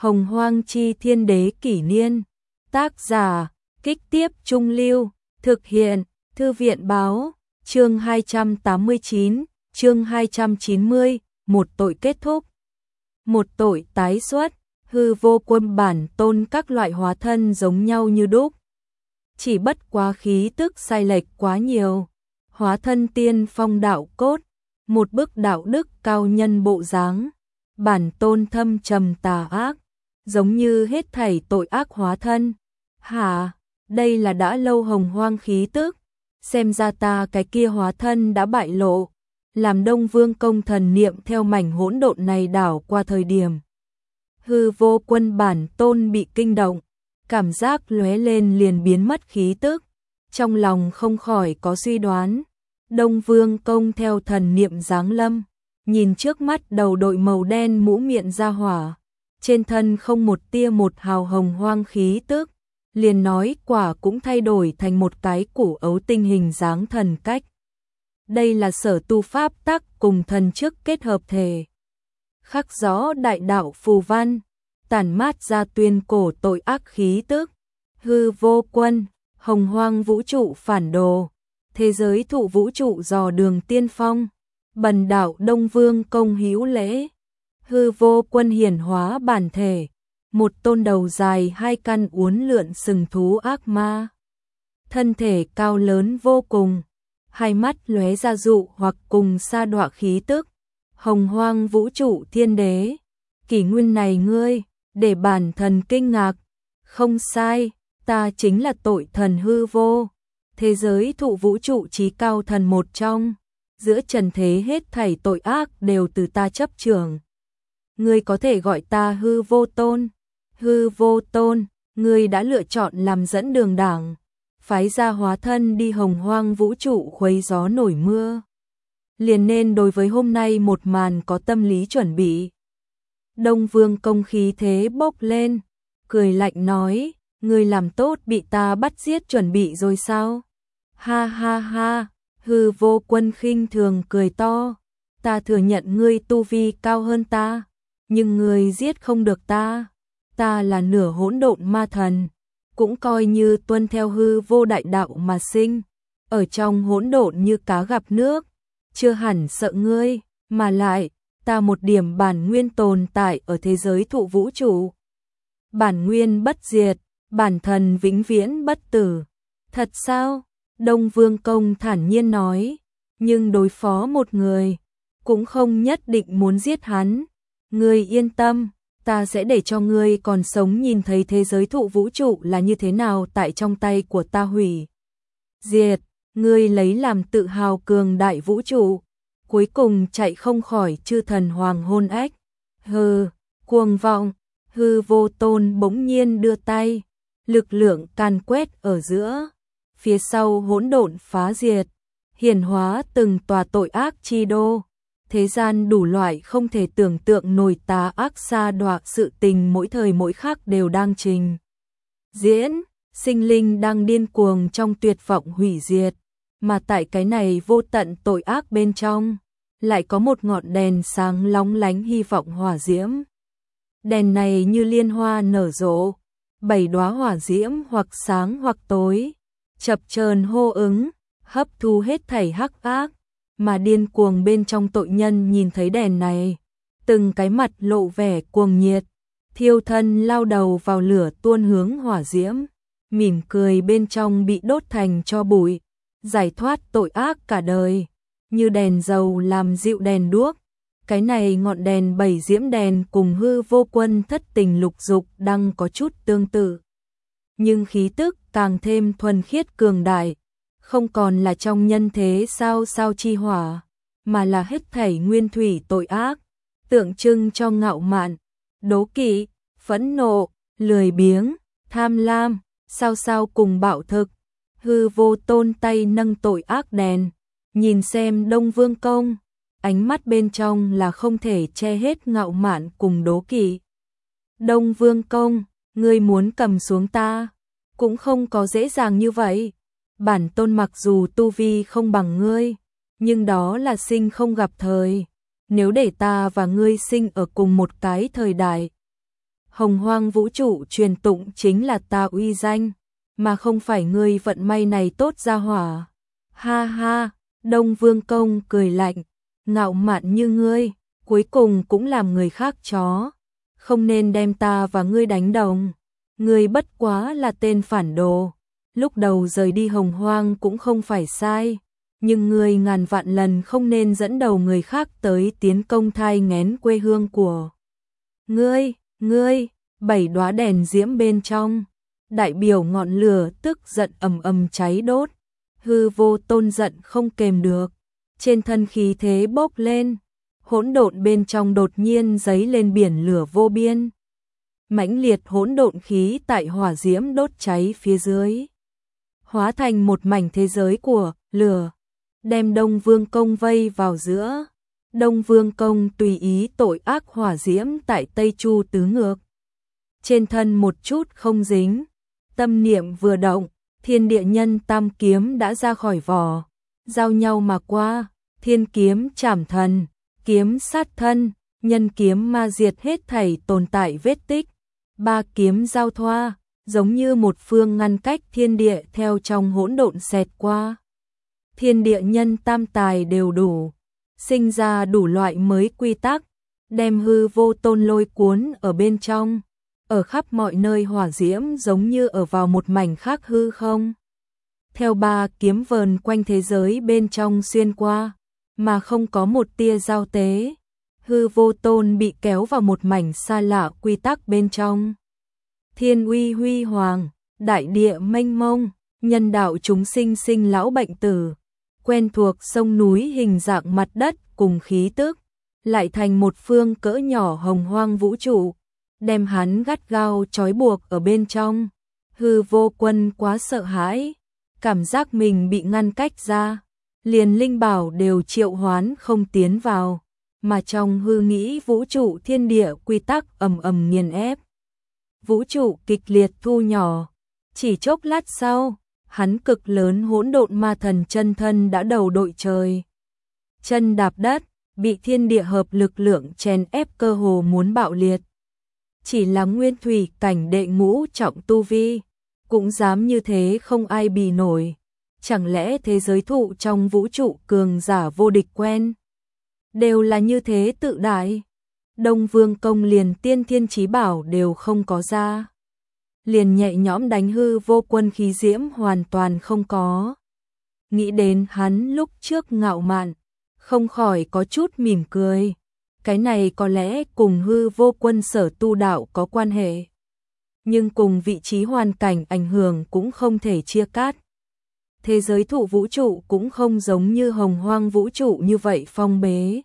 Hồng Hoang Chi Thiên Đế Kỷ Niên. Tác giả, Kích Tiếp Trung Lưu. Thực hiện, Thư viện Báo. Chương 289, chương 290, một tội kết thúc. Một tội tái xuất, hư vô quân bản tôn các loại hóa thân giống nhau như đúc. Chỉ bất quá khí tức sai lệch quá nhiều. Hóa thân tiên phong đạo cốt, một bức đạo đức cao nhân bộ dáng. Bản tôn thâm trầm tà ác, giống như hết thảy tội ác hóa thân. Hả, đây là đã lâu hồng hoang khí tức, xem ra ta cái kia hóa thân đã bại lộ. Làm Đông Vương công thần niệm theo mảnh hỗn độn này đảo qua thời điểm. Hư vô quân bản tôn bị kinh động, cảm giác lóe lên liền biến mất khí tức. Trong lòng không khỏi có suy đoán, Đông Vương công theo thần niệm giáng lâm, nhìn trước mắt đầu đội màu đen mũ miệng ra hỏa, trên thân không một tia một hào hồng hoang khí tức, liền nói quả cũng thay đổi thành một cái củ ấu tinh hình dáng thần cách. Đây là sở tu pháp tắc cùng thần chức kết hợp thể. Khắc rõ đại đạo phù văn, tản mát ra tuyên cổ tội ác khí tức. Hư vô quân, hồng hoang vũ trụ phản đồ, thế giới thụ vũ trụ dò đường tiên phong, bần đạo Đông Vương công hữu lễ. Hư vô quân hiển hóa bản thể, một tôn đầu dài hai căn uốn lượn sừng thú ác ma. Thân thể cao lớn vô cùng, hai mắt lóe ra dụ hoặc cùng sa đọa khí tức. Hồng hoang vũ trụ thiên đế, kỷ nguyên này ngươi, để bản thần kinh ngạc. Không sai, ta chính là tội thần hư vô, thế giới thụ vũ trụ chí cao thần một trong. Giữa trần thế hết thảy tội ác đều từ ta chấp trưởng. Ngươi có thể gọi ta hư vô tôn. Hư vô tôn, ngươi đã lựa chọn làm dẫn đường đảng, phái ra hóa thân đi hồng hoang vũ trụ khuấy gió nổi mưa. Liền nên đối với hôm nay một màn có tâm lý chuẩn bị. Đông Vương công khí thế bốc lên, cười lạnh nói, ngươi làm tốt bị ta bắt giết chuẩn bị rồi sao? Ha ha ha, hư vô quân khinh thường cười to, ta thừa nhận ngươi tu vi cao hơn ta, nhưng ngươi giết không được ta. Ta là nửa hỗn độn ma thần, cũng coi như tuân theo hư vô đại đạo mà sinh, ở trong hỗn độn như cá gặp nước, chưa hẳn sợ ngươi, mà lại, ta một điểm bản nguyên tồn tại ở thế giới thụ vũ trụ. Bản nguyên bất diệt, bản thần vĩnh viễn bất tử. Thật sao? Đông Vương công thản nhiên nói, nhưng đối phó một người, cũng không nhất định muốn giết hắn. Ngươi yên tâm, ta sẽ để cho ngươi còn sống nhìn thấy thế giới thụ vũ trụ là như thế nào tại trong tay của ta hủy diệt. Ngươi lấy làm tự hào cường đại vũ trụ, cuối cùng chạy không khỏi chư thần hoàng hôn ách. Hừ, cuồng vọng. Hư vô tôn bỗng nhiên đưa tay, lực lượng càn quét ở giữa, phía sau hỗn độn phá diệt, hiển hóa từng tòa tội ác chi đô. Thế gian đủ loại không thể tưởng tượng nổi tà ác sa đọa sự tình mỗi thời mỗi khắc đều đang trình diễn, sinh linh đang điên cuồng trong tuyệt vọng hủy diệt, mà tại cái này vô tận tội ác bên trong, lại có một ngọn đèn sáng lóng lánh hy vọng hỏa diễm. Đèn này như liên hoa nở rộ, 7 đóa hỏa diễm hoặc sáng hoặc tối, chập chờn hô ứng, hấp thu hết thảy hắc ác. Mà điên cuồng bên trong tội nhân nhìn thấy đèn này, từng cái mặt lộ vẻ cuồng nhiệt, thiêu thân lao đầu vào lửa tuôn hướng hỏa diễm, mỉm cười bên trong bị đốt thành tro bụi, giải thoát tội ác cả đời, như đèn dầu làm dịu đèn đuốc. Cái này ngọn đèn 7 diễm đèn cùng hư vô quân thất tình lục dục đang có chút tương tự, nhưng khí tức càng thêm thuần khiết cường đại. Không còn là trong nhân thế sao sao chi hỏa, mà là hết thảy nguyên thủy tội ác, tượng trưng cho ngạo mạn, đố kỵ, phẫn nộ, lười biếng, tham lam, sao sao cùng bạo thực. Hư vô tôn tay nâng tội ác đèn, nhìn xem Đông Vương công, ánh mắt bên trong là không thể che hết ngạo mạn cùng đố kỵ. Đông Vương công, ngươi muốn cầm xuống ta, cũng không có dễ dàng như vậy. Bản tôn mặc dù tu vi không bằng ngươi, nhưng đó là sinh không gặp thời. Nếu để ta và ngươi sinh ở cùng một cái thời đại, Hồng Hoang vũ trụ truyền tụng chính là ta uy danh, mà không phải ngươi vận may này tốt ra hỏa. Ha ha, Đông Vương Công cười lạnh, ngạo mạn như ngươi, cuối cùng cũng làm người khác chó, không nên đem ta và ngươi đánh đồng. Ngươi bất quá là tên phản đồ, lúc đầu rời đi Hồng Hoang cũng không phải sai, nhưng ngươi ngàn vạn lần không nên dẫn đầu người khác tới tiến công thai nghén quê hương của ngươi, 7 đóa đèn diễm bên trong, đại biểu ngọn lửa tức giận ầm ầm cháy đốt, Hư Vô Tôn giận không kềm được, trên thân khí thế bốc lên, hỗn độn bên trong đột nhiên giấy lên biển lửa vô biên. Mãnh liệt hỗn độn khí tại hỏa diễm đốt cháy phía dưới, hóa thành một mảnh thế giới của lửa, đem Đông Vương Công vây vào giữa. Đông Vương Công tùy ý tội ác hỏa diễm tại Tây Chu tứ ngược, trên thân một chút không dính, tâm niệm vừa động, Thiên Địa Nhân Tam kiếm đã ra khỏi vỏ, giao nhau mà qua, thiên kiếm trảm thần, kiếm sát thân, nhân kiếm ma diệt hết thảy tồn tại vết tích. 3 kiếm giao thoa, giống như một phương ngăn cách thiên địa theo trong hỗn độn xẹt qua. Thiên địa nhân tam tài đều đủ, sinh ra đủ loại mới quy tắc, đem Hư Vô Tôn lôi cuốn ở bên trong, ở khắp mọi nơi hỏa diễm giống như ở vào một mảnh khác hư không. Theo 3 kiếm vờn quanh thế giới bên trong xuyên qua, mà không có một tia giao tế. Hư Vô Tôn bị kéo vào một mảnh xa lạ quy tắc bên trong. Thiên uy huy hoàng, đại địa mênh mông, nhân đạo chúng sinh sinh lão bệnh tử, quen thuộc sông núi hình dạng mặt đất cùng khí tức, lại thành một phương cỡ nhỏ hồng hoang vũ trụ, đem hắn gắt gao trói buộc ở bên trong. Hư Vô Quân quá sợ hãi, cảm giác mình bị ngăn cách ra, liền linh bảo đều triệu hoán không tiến vào, mà trong hư nghĩ vũ trụ thiên địa quy tắc ầm ầm nghiền ép. Vũ trụ kịch liệt thu nhỏ, chỉ chốc lát sau, hắn cực lớn hỗn độn ma thần chân thân đã đầu đội trời. Chân đạp đất, bị thiên địa hợp lực lượng chèn ép cơ hồ muốn bạo liệt. Chỉ là nguyên thủy cảnh đệ ngũ trọng tu vi, cũng dám như thế không ai bì nổi. Chẳng lẽ thế giới thụ trong vũ trụ cường giả vô địch quen đều là như thế tự đại? Đông Vương Công liền tiên thiên chí bảo đều không có ra, liền nhẹ nhõm đánh Hư Vô Quân khí diễm hoàn toàn không có. Nghĩ đến hắn lúc trước ngạo mạn, không khỏi có chút mỉm cười. Cái này có lẽ cùng Hư Vô Quân sở tu đạo có quan hệ, nhưng cùng vị trí hoàn cảnh ảnh hưởng cũng không thể chia cắt. Thế giới thụ vũ trụ cũng không giống như hồng hoang vũ trụ như vậy phong bế.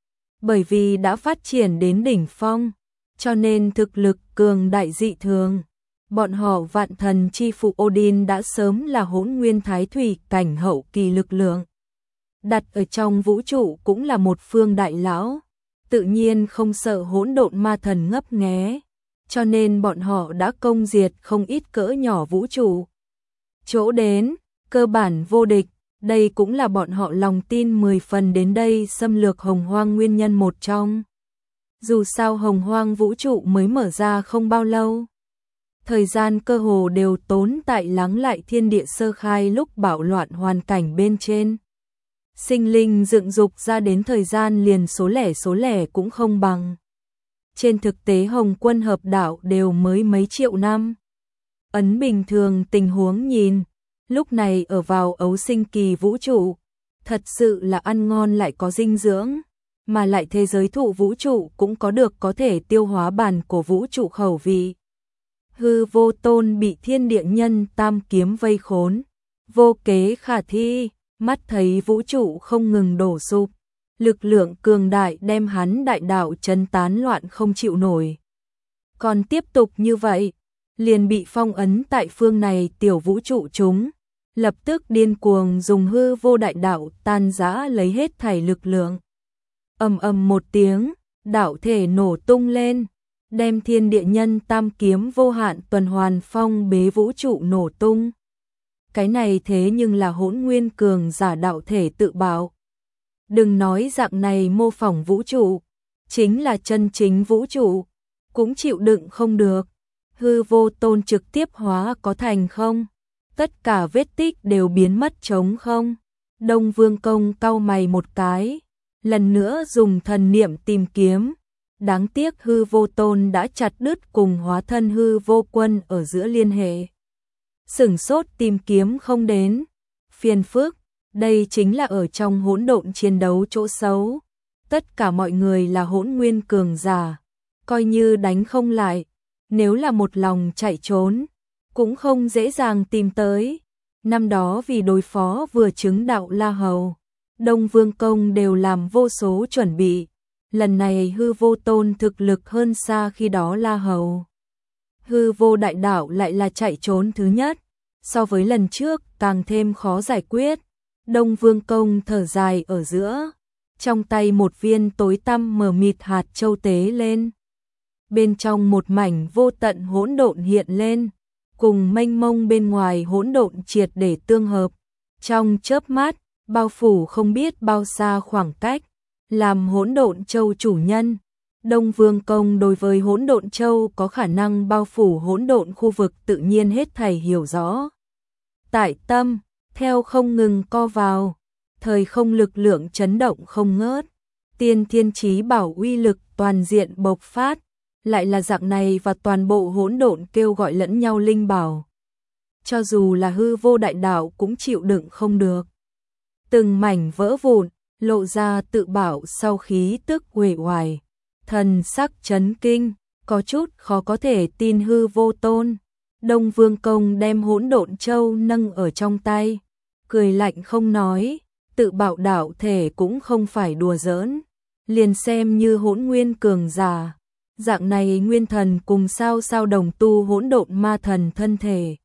Bởi vì đã phát triển đến đỉnh phong, cho nên thực lực cường đại dị thường. Bọn họ vạn thần chi phụ Odin đã sớm là hỗn nguyên thái thủy cảnh hậu kỳ lực lượng. Đặt ở trong vũ trụ cũng là một phương đại lão, tự nhiên không sợ hỗn độn ma thần ngấp nghé, cho nên bọn họ đã công diệt không ít cỡ nhỏ vũ trụ. Chỗ đến, cơ bản vô địch, đây cũng là bọn họ lòng tin 10 phần đến đây xâm lược hồng hoang nguyên nhân một trong. Dù sao hồng hoang vũ trụ mới mở ra không bao lâu, thời gian cơ hồ đều tốn tại lắng lại thiên địa sơ khai lúc bạo loạn hoàn cảnh bên trên. Sinh linh dựng dục ra đến thời gian liền số lẻ cũng không bằng. Trên thực tế Hồng Quân hợp đạo đều mới mấy triệu năm. Ấn bình thường tình huống nhìn, lúc này ở vào ấu sinh kỳ vũ trụ, thật sự là ăn ngon lại có dinh dưỡng, mà lại thế giới thụ vũ trụ cũng có được có thể tiêu hóa bản của vũ trụ khẩu vị. Hư Vô Tôn bị thiên địa nhân tam kiếm vây khốn, vô kế khả thi, mắt thấy vũ trụ không ngừng đổ sụp, lực lượng cường đại đem hắn đại đạo chấn tán loạn không chịu nổi. Còn tiếp tục như vậy, liền bị phong ấn tại phương này tiểu vũ trụ chúng, lập tức điên cuồng dùng hư vô đại đạo tan rã lấy hết thảy lực lượng. Ầm ầm một tiếng, đạo thể nổ tung lên, đem thiên địa nhân tam kiếm vô hạn tuần hoàn phong bế vũ trụ nổ tung. Cái này thế nhưng là hỗn nguyên cường giả đạo thể tự bảo. Đừng nói dạng này mô phỏng vũ trụ, chính là chân chính vũ trụ. cũng chịu đựng không được. Hư vô tôn trực tiếp hóa có thành không? Tất cả vết tích đều biến mất trống không? Đông Vương Công cau mày một cái, lần nữa dùng thần niệm tìm kiếm. Đáng tiếc hư vô tôn đã chặt đứt cùng hóa thân hư vô quân ở giữa liên hệ. Sửng sốt tìm kiếm không đến. Phiền phức, đây chính là ở trong hỗn độn chiến đấu chỗ xấu. Tất cả mọi người là hỗn nguyên cường giả, coi như đánh không lại, nếu là một lòng chạy trốn, cũng không dễ dàng tìm tới. Năm đó vì đối phó vừa chứng đạo La Hầu, Đông Vương Công đều làm vô số chuẩn bị. Lần này hư vô tôn thực lực hơn xa khi đó La Hầu. Hư vô đại đạo lại là chạy trốn thứ nhất, so với lần trước càng thêm khó giải quyết. Đông Vương Công thở dài ở giữa, trong tay một viên tối tăm mờ mịt hạt châu tế lên. Bên trong một mảnh vô tận hỗn độn hiện lên, cùng mênh mông bên ngoài hỗn độn triệt để tương hợp. Trong chớp mắt, bao phủ không biết bao xa khoảng cách, làm hỗn độn châu chủ nhân. Đông Vương Công đối với hỗn độn châu có khả năng bao phủ hỗn độn khu vực tự nhiên hết thảy hiểu rõ. Tại tâm, theo không ngừng co vào, thời không lực lượng chấn động không ngớt, tiên thiên chí bảo uy lực toàn diện bộc phát, lại là dạng này và toàn bộ hỗn độn kêu gọi lẫn nhau linh bảo. Cho dù là hư vô đại đạo cũng chịu đựng không được. Từng mảnh vỡ vụn, lộ ra tự bảo sau khí tức uể oải, thần sắc chấn kinh, có chút khó có thể tin hư vô tôn. Đông Vương Công đem hỗn độn châu nâng ở trong tay, cười lạnh không nói, tự bảo đạo thể cũng không phải đùa giỡn, liền xem như hỗn nguyên cường giả, dạng này nguyên thần cùng sao đồng tu hỗn độn ma thần thân thể.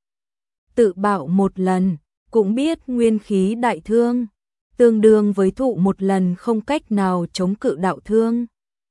Tự bảo một lần, cũng biết nguyên khí đại thương, tương đương với thụ một lần không cách nào chống cự đạo thương.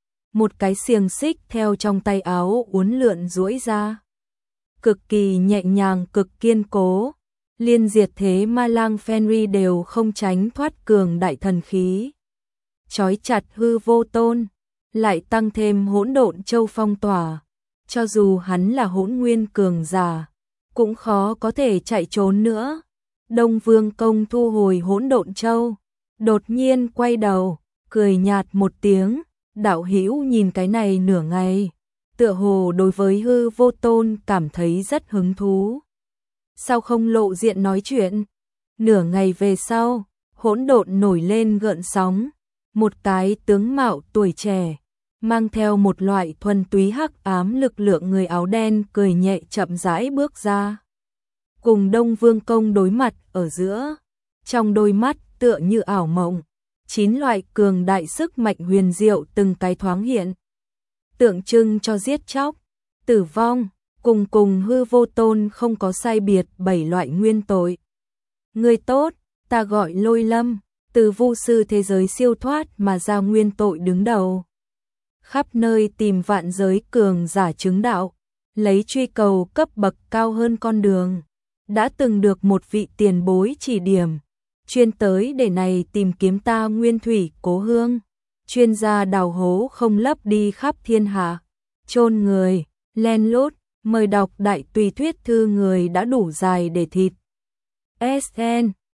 Một cái xiềng xích theo trong tay áo uốn lượn duỗi ra, cực kỳ nhẹ nhàng cực kiên cố, liên diệt thế ma lang Fenry đều không tránh thoát cường đại thần khí. Chói chặt hư vô tôn, lại tăng thêm hỗn độn châu phong tỏa, cho dù hắn là hỗn nguyên cường giả, cũng khó có thể chạy trốn nữa. Đông Vương Công thu hồi hỗn độn châu, đột nhiên quay đầu, cười nhạt một tiếng, đạo hữu nhìn cái này nửa ngày, tựa hồ đối với hư vô tôn cảm thấy rất hứng thú. Sao không lộ diện nói chuyện? Nửa ngày về sau, hỗn độn nổi lên gợn sóng, một cái tướng mạo tuổi trẻ, mang theo một loại thuần túy hắc ám lực lượng người áo đen cười nhẹ chậm rãi bước ra. Cùng Đông Vương Công đối mặt ở giữa, trong đôi mắt tựa như ảo mộng, 9 loại cường đại sức mạnh huyền diệu từng cái thoáng hiện, tượng trưng cho giết chóc, tử vong, cùng hư vô tôn không có sai biệt 7 loại nguyên tội. Người tốt, ta gọi Lôi Lâm, từ vu sư thế giới siêu thoát mà ra nguyên tội đứng đầu. Khắp nơi tìm vạn giới cường giả chứng đạo, lấy truy cầu cấp bậc cao hơn con đường. Đã từng được một vị tiền bối chỉ điểm, chuyên tới để này tìm kiếm ta nguyên thủy cố hương. Chuyên gia đào hố không lấp đi khắp thiên hạ, chôn người, len lút, mời đọc đại tùy thuyết thư người đã đủ dài để thịt. SN